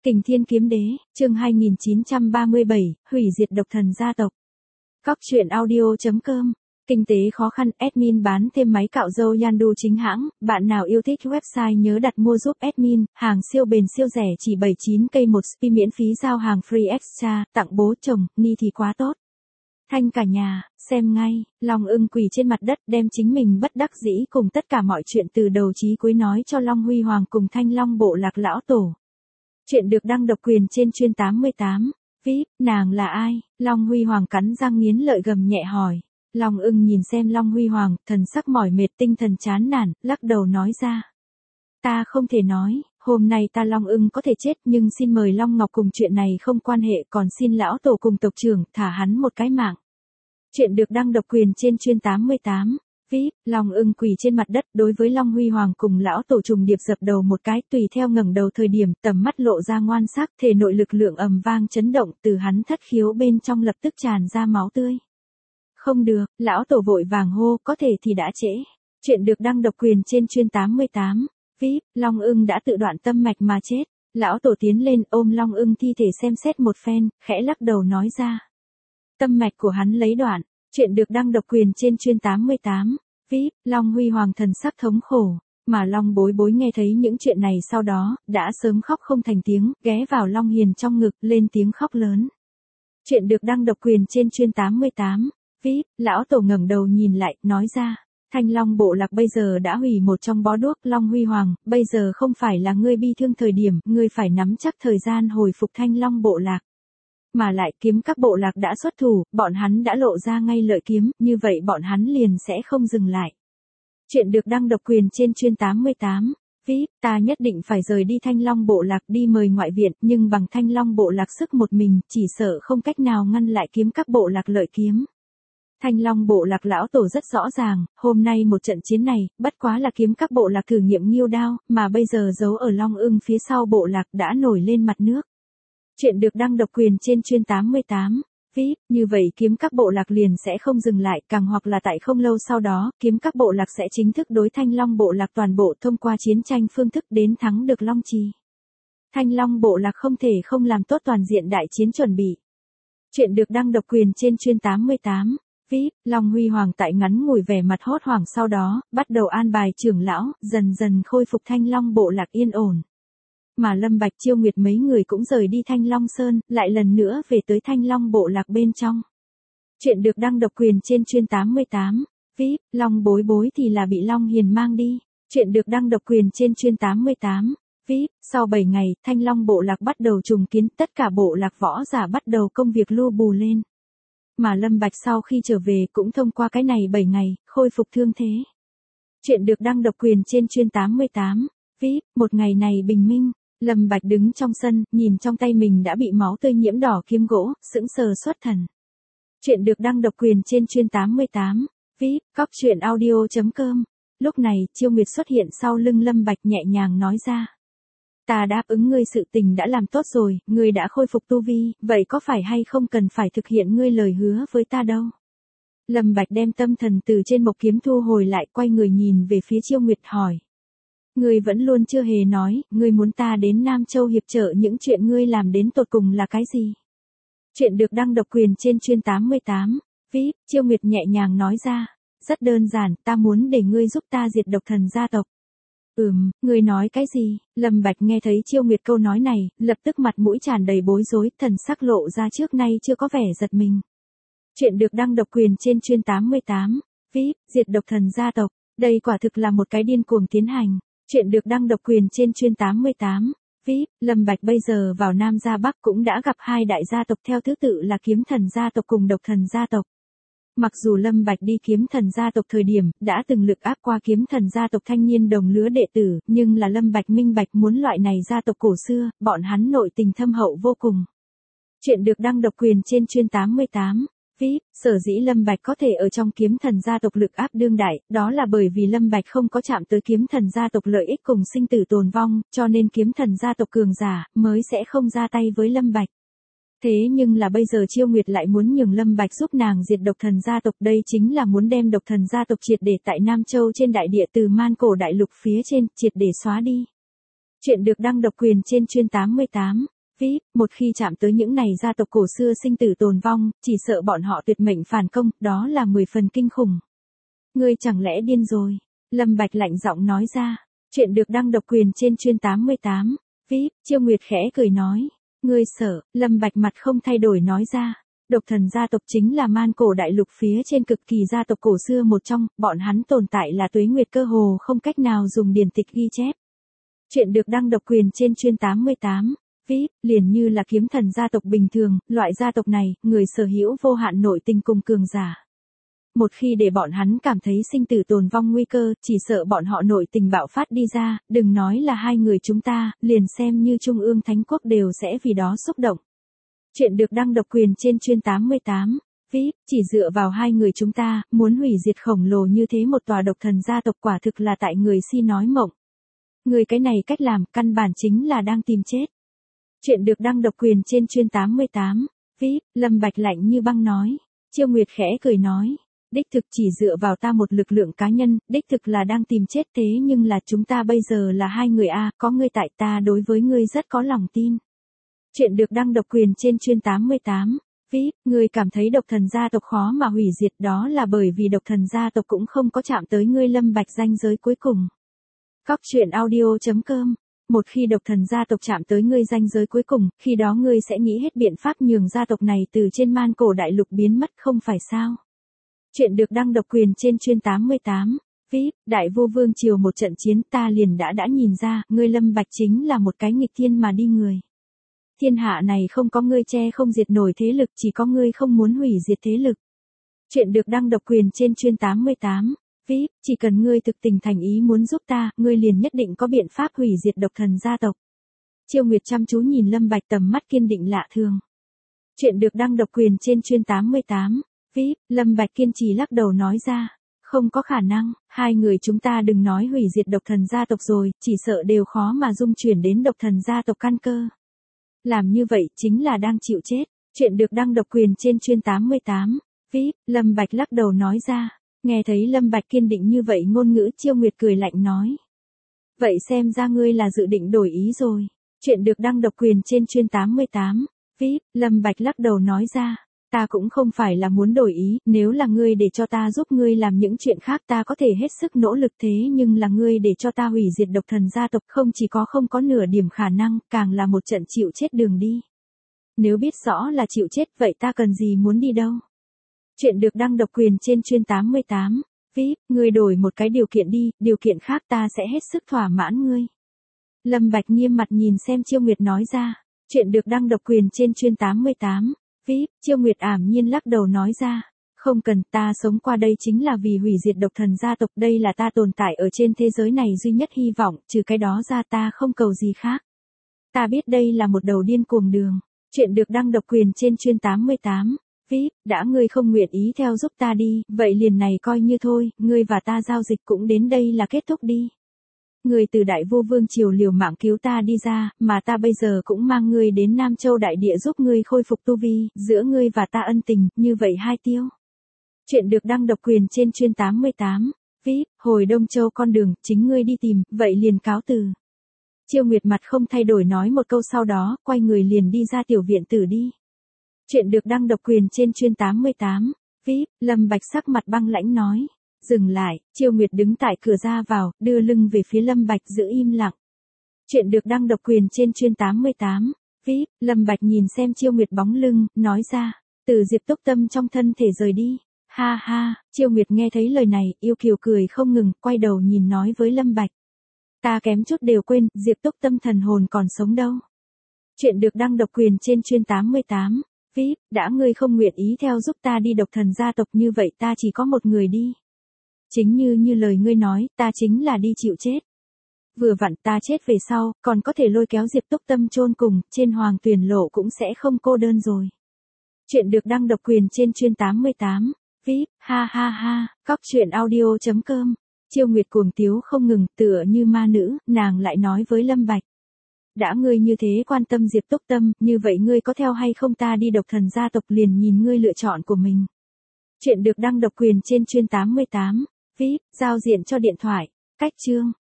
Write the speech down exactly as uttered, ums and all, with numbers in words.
Kình Thiên Kiếm Đế, chương hai nghìn chín trăm ba mươi bảy, hủy diệt độc thần gia tộc. Cóc truyện audio chấm com. Kinh tế khó khăn, admin bán thêm máy cạo râu Yandu chính hãng, bạn nào yêu thích website nhớ đặt mua giúp admin, hàng siêu bền siêu rẻ chỉ bảy mươi chín k một spi miễn phí giao hàng free extra, tặng bố chồng, ni thì quá tốt. Thanh cả nhà, xem ngay, Long Ưng quỳ trên mặt đất đem chính mình bất đắc dĩ cùng tất cả mọi chuyện từ đầu chí cuối nói cho Long Huy Hoàng cùng Thanh Long bộ lạc lão tổ. Chuyện được đăng độc quyền trên chuyên tám mươi tám. vê i pê, nàng là ai? Long Huy Hoàng cắn răng nghiến lợi gầm nhẹ hỏi. Long Ưng nhìn xem Long Huy Hoàng, thần sắc mỏi mệt tinh thần chán nản, lắc đầu nói ra. Ta không thể nói, hôm nay ta Long Ưng có thể chết nhưng xin mời Long Ngọc cùng chuyện này không quan hệ, còn xin lão tổ cùng tộc trưởng thả hắn một cái mạng. Chuyện được đăng độc quyền trên chuyên tám mươi tám. vê i pê, Long Ưng quỳ trên mặt đất đối với Long Huy Hoàng cùng lão tổ trùng điệp dập đầu một cái, tùy theo ngẩng đầu thời điểm tầm mắt lộ ra ngoan sắc, thể nội lực lượng ầm vang chấn động, từ hắn thất khiếu bên trong lập tức tràn ra máu tươi. Không được, lão tổ vội vàng hô, có thể thì đã trễ. Chuyện được đăng độc quyền trên chuyên tám mươi tám. vê i pê, Long Ưng đã tự đoạn tâm mạch mà chết. Lão tổ tiến lên ôm Long Ưng thi thể xem xét một phen, khẽ lắc đầu nói ra. Tâm mạch của hắn lấy đoạn. Chuyện được đăng độc quyền trên chuyên tám mươi tám. vê i pê, Long Huy Hoàng thần sắc thống khổ, mà Long Bối Bối nghe thấy những chuyện này sau đó, đã sớm khóc không thành tiếng, ghé vào Long Hiền trong ngực, lên tiếng khóc lớn. Chuyện được đăng độc quyền trên chuyên tám mươi tám. vê i pê, lão tổ ngẩng đầu nhìn lại, nói ra. Thanh Long bộ lạc bây giờ đã hủy một trong bó đuốc, Long Huy Hoàng, bây giờ không phải là ngươi bi thương thời điểm, ngươi phải nắm chắc thời gian hồi phục Thanh Long bộ lạc. Mà lại kiếm các bộ lạc đã xuất thủ, bọn hắn đã lộ ra ngay lợi kiếm, như vậy bọn hắn liền sẽ không dừng lại. Chuyện được đăng độc quyền trên chuyên tám mươi tám. vê i pê, ta nhất định phải rời đi Thanh Long bộ lạc đi mời ngoại viện, nhưng bằng Thanh Long bộ lạc sức một mình, chỉ sợ không cách nào ngăn lại kiếm các bộ lạc lợi kiếm. Thanh Long bộ lạc lão tổ rất rõ ràng, hôm nay một trận chiến này, bất quá là kiếm các bộ lạc thử nghiệm nghiêu đao, mà bây giờ giấu ở Long Ưng phía sau bộ lạc đã nổi lên mặt nước. Chuyện được đăng độc quyền trên chuyên tám mươi tám. vê i pê, như vậy kiếm các bộ lạc liền sẽ không dừng lại, càng hoặc là tại không lâu sau đó, kiếm các bộ lạc sẽ chính thức đối Thanh Long bộ lạc toàn bộ thông qua chiến tranh phương thức đến thắng được Long Trì. Thanh Long bộ lạc không thể không làm tốt toàn diện đại chiến chuẩn bị. Chuyện được đăng độc quyền trên chuyên tám mươi tám. vê i pê, Long Huy Hoàng tại ngắn ngủi vẻ mặt hốt hoảng sau đó, bắt đầu an bài trưởng lão, dần dần khôi phục Thanh Long bộ lạc yên ổn. Mà Lâm Bạch Chiêu Nguyệt mấy người cũng rời đi Thanh Long Sơn, lại lần nữa về tới Thanh Long bộ lạc bên trong. Chuyện được đăng độc quyền trên chuyên tám mươi tám. vê i pê, Long Bối Bối thì là bị Long Hiền mang đi. Chuyện được đăng độc quyền trên chuyên tám mươi tám. vê i pê, sau bảy ngày, Thanh Long bộ lạc bắt đầu trùng kiến, tất cả bộ lạc võ giả bắt đầu công việc lưu bù lên. Mà Lâm Bạch sau khi trở về cũng thông qua cái này bảy ngày, khôi phục thương thế. Chuyện được đăng độc quyền trên chuyên tám mươi tám. vê i pê, một ngày này bình minh. Lâm Bạch đứng trong sân, nhìn trong tay mình đã bị máu tươi nhiễm đỏ kiếm gỗ, sững sờ xuất thần. Chuyện được đăng độc quyền trên chuyên tám mươi tám. vê i pê, cóc truyện audio chấm com. Lúc này, Chiêu Nguyệt xuất hiện sau lưng Lâm Bạch nhẹ nhàng nói ra. Ta đáp ứng ngươi sự tình đã làm tốt rồi, ngươi đã khôi phục tu vi, vậy có phải hay không cần phải thực hiện ngươi lời hứa với ta đâu? Lâm Bạch đem tâm thần từ trên mộc kiếm thu hồi lại, quay người nhìn về phía Chiêu Nguyệt hỏi. Ngươi vẫn luôn chưa hề nói, ngươi muốn ta đến Nam Châu hiệp trợ những chuyện ngươi làm đến tột cùng là cái gì? Chuyện được đăng độc quyền trên chuyên tám mươi tám. vê i pê, Chiêu Nguyệt nhẹ nhàng nói ra. Rất đơn giản, ta muốn để ngươi giúp ta diệt độc thần gia tộc. Ừm, ngươi nói cái gì? Lâm Bạch nghe thấy Chiêu Nguyệt câu nói này, lập tức mặt mũi tràn đầy bối rối, thần sắc lộ ra trước nay chưa có vẻ giật mình. Chuyện được đăng độc quyền trên chuyên tám mươi tám. vê i pê, diệt độc thần gia tộc. Đây quả thực là một cái điên cuồng tiến hành. Chuyện được đăng độc quyền trên chuyên tám mươi tám. vê i pê, Lâm Bạch bây giờ vào Nam ra Bắc cũng đã gặp hai đại gia tộc theo thứ tự là kiếm thần gia tộc cùng độc thần gia tộc. Mặc dù Lâm Bạch đi kiếm thần gia tộc thời điểm, đã từng lực áp qua kiếm thần gia tộc thanh niên đồng lứa đệ tử, nhưng là Lâm Bạch minh bạch muốn loại này gia tộc cổ xưa, bọn hắn nội tình thâm hậu vô cùng. Chuyện được đăng độc quyền trên chuyên tám mươi tám. vê i pê, sở dĩ Lâm Bạch có thể ở trong kiếm thần gia tộc lực áp đương đại, đó là bởi vì Lâm Bạch không có chạm tới kiếm thần gia tộc lợi ích cùng sinh tử tồn vong, cho nên kiếm thần gia tộc cường giả, mới sẽ không ra tay với Lâm Bạch. Thế nhưng là bây giờ Chiêu Nguyệt lại muốn nhường Lâm Bạch giúp nàng diệt độc thần gia tộc, đây chính là muốn đem độc thần gia tộc triệt để tại Nam Châu trên đại địa từ man cổ đại lục phía trên, triệt để xóa đi. Chuyện được đăng độc quyền trên chuyên tám mươi tám. vê i pê, một khi chạm tới những này gia tộc cổ xưa sinh tử tồn vong, chỉ sợ bọn họ tuyệt mệnh phản công, đó là mười phần kinh khủng. Ngươi chẳng lẽ điên rồi? Lâm Bạch lạnh giọng nói ra. Chuyện được đăng độc quyền trên chuyên tám mươi tám. vê i pê, Chiêu Nguyệt khẽ cười nói. Ngươi sợ? Lâm Bạch mặt không thay đổi nói ra. Độc thần gia tộc chính là man cổ đại lục phía trên cực kỳ gia tộc cổ xưa một trong, bọn hắn tồn tại là tuế nguyệt cơ hồ không cách nào dùng điển tịch ghi chép. Chuyện được đăng độc quyền trên chuyên tám mươi tám. vê i pê, liền như là kiếm thần gia tộc bình thường, loại gia tộc này, người sở hữu vô hạn nội tình cùng cường giả. Một khi để bọn hắn cảm thấy sinh tử tồn vong nguy cơ, chỉ sợ bọn họ nội tình bạo phát đi ra, đừng nói là hai người chúng ta, liền xem như Trung ương Thánh Quốc đều sẽ vì đó xúc động. Chuyện được đăng độc quyền trên chuyên tám mươi tám. vê i pê, chỉ dựa vào hai người chúng ta, muốn hủy diệt khổng lồ như thế một tòa độc thần gia tộc quả thực là tại người si nói mộng. Người cái này cách làm, căn bản chính là đang tìm chết. Chuyện được đăng độc quyền trên chuyên tám mươi tám. vê i pê, Lâm Bạch lạnh như băng nói. Chiêu Nguyệt khẽ cười nói. Đích thực chỉ dựa vào ta một lực lượng cá nhân, đích thực là đang tìm chết thế nhưng là chúng ta bây giờ là hai người a, có ngươi tại ta đối với ngươi rất có lòng tin. Chuyện được đăng độc quyền trên chuyên tám mươi tám. vê i pê, ngươi cảm thấy độc thần gia tộc khó mà hủy diệt đó là bởi vì độc thần gia tộc cũng không có chạm tới ngươi Lâm Bạch ranh giới cuối cùng. Cóc truyện audio chấm com. Một khi độc thần gia tộc chạm tới ngươi ranh giới cuối cùng, khi đó ngươi sẽ nghĩ hết biện pháp nhường gia tộc này từ trên man cổ đại lục biến mất không phải sao? Chuyện được đăng độc quyền trên chuyên tám mươi tám. vê i pê, Đại Vô Vương triều một trận chiến ta liền đã đã nhìn ra, ngươi Lâm Bạch chính là một cái nghịch thiên mà đi người. Thiên hạ này không có ngươi che không diệt nổi thế lực, chỉ có ngươi không muốn hủy diệt thế lực. Chuyện được đăng độc quyền trên chuyên tám mươi tám. vê i pê, chỉ cần ngươi thực tình thành ý muốn giúp ta, ngươi liền nhất định có biện pháp hủy diệt độc thần gia tộc. Chiêu Nguyệt chăm chú nhìn Lâm Bạch tầm mắt kiên định lạ thường. Chuyện được đăng độc quyền trên chuyên tám mươi tám. vê i pê, Lâm Bạch kiên trì lắc đầu nói ra. Không có khả năng, hai người chúng ta đừng nói hủy diệt độc thần gia tộc rồi, chỉ sợ đều khó mà dung chuyển đến độc thần gia tộc căn cơ. Làm như vậy chính là đang chịu chết. Chuyện được đăng độc quyền trên chuyên tám mươi tám. vê i pê, Lâm Bạch lắc đầu nói ra. Nghe thấy Lâm Bạch kiên định như vậy ngôn ngữ, Chiêu Nguyệt cười lạnh nói. Vậy xem ra ngươi là dự định đổi ý rồi. Chuyện được đăng độc quyền trên chuyên tám mươi tám. vê i pê, Lâm Bạch lắc đầu nói ra. Ta cũng không phải là muốn đổi ý, nếu là ngươi để cho ta giúp ngươi làm những chuyện khác ta có thể hết sức nỗ lực thế nhưng là ngươi để cho ta hủy diệt độc thần gia tộc không chỉ có không có nửa điểm khả năng, càng là một trận chịu chết đường đi. Nếu biết rõ là chịu chết vậy ta cần gì muốn đi đâu. Chuyện được đăng độc quyền trên chuyên tám mươi tám. vê i pê, ngươi đổi một cái điều kiện đi, điều kiện khác ta sẽ hết sức thỏa mãn ngươi. Lâm Bạch nghiêm mặt nhìn xem Chiêu Nguyệt nói ra. Chuyện được đăng độc quyền trên chuyên tám mươi tám. vê i pê, Chiêu Nguyệt ảm nhiên lắc đầu nói ra. Không cần, ta sống qua đây chính là vì hủy diệt độc thần gia tộc, đây là ta tồn tại ở trên thế giới này duy nhất hy vọng, trừ cái đó ra ta không cầu gì khác. Ta biết đây là một đầu điên cuồng đường. Chuyện được đăng độc quyền trên chuyên tám mươi tám. vê i pê, đã ngươi không nguyện ý theo giúp ta đi, vậy liền này coi như thôi, ngươi và ta giao dịch cũng đến đây là kết thúc đi. Ngươi từ Đại Vô Vương triều liều mạng cứu ta đi ra, mà ta bây giờ cũng mang ngươi đến Nam Châu đại địa giúp ngươi khôi phục tu vi, giữa ngươi và ta ân tình, như vậy hai tiêu. Chuyện được đăng độc quyền trên chuyên tám mươi tám. vê i pê, hồi Đông Châu con đường, chính ngươi đi tìm, vậy liền cáo từ. Chiêu Nguyệt mặt không thay đổi nói một câu sau đó, quay người liền đi ra tiểu viện tử đi. Chuyện được đăng độc quyền trên chuyên tám mươi tám. vê i pê, Lâm Bạch sắc mặt băng lãnh nói. Dừng lại, Chiêu Nguyệt đứng tại cửa ra vào, đưa lưng về phía Lâm Bạch giữ im lặng. Chuyện được đăng độc quyền trên chuyên tám mươi tám. vê i pê, Lâm Bạch nhìn xem Chiêu Nguyệt bóng lưng, nói ra. Từ Diệp Túc Tâm trong thân thể rời đi. Ha ha, Chiêu Nguyệt nghe thấy lời này, yêu kiều cười không ngừng, quay đầu nhìn nói với Lâm Bạch. Ta kém chút đều quên, Diệp Túc Tâm thần hồn còn sống đâu. Chuyện được đăng độc quyền trên chuyên tám mươi tám. vê i pê, đã ngươi không nguyện ý theo giúp ta đi độc thần gia tộc như vậy ta chỉ có một người đi. Chính như như lời ngươi nói, ta chính là đi chịu chết. Vừa vặn ta chết về sau, còn có thể lôi kéo Diệp Túc Tâm chôn cùng, trên Hoàng Tuyền Lộ cũng sẽ không cô đơn rồi. Chuyện được đăng độc quyền trên chuyên tám mươi tám. vê i pê, ha ha ha, cóc truyện audio chấm com. Chiêu Nguyệt cuồng tiếu không ngừng, tựa như ma nữ, nàng lại nói với Lâm Bạch. Đã ngươi như thế quan tâm Diệp Túc Tâm, như vậy ngươi có theo hay không ta đi độc thần gia tộc liền nhìn ngươi lựa chọn của mình. Chuyện được đăng độc quyền trên chuyên tám mươi tám. vê i pê, giao diện cho điện thoại. Cách chương.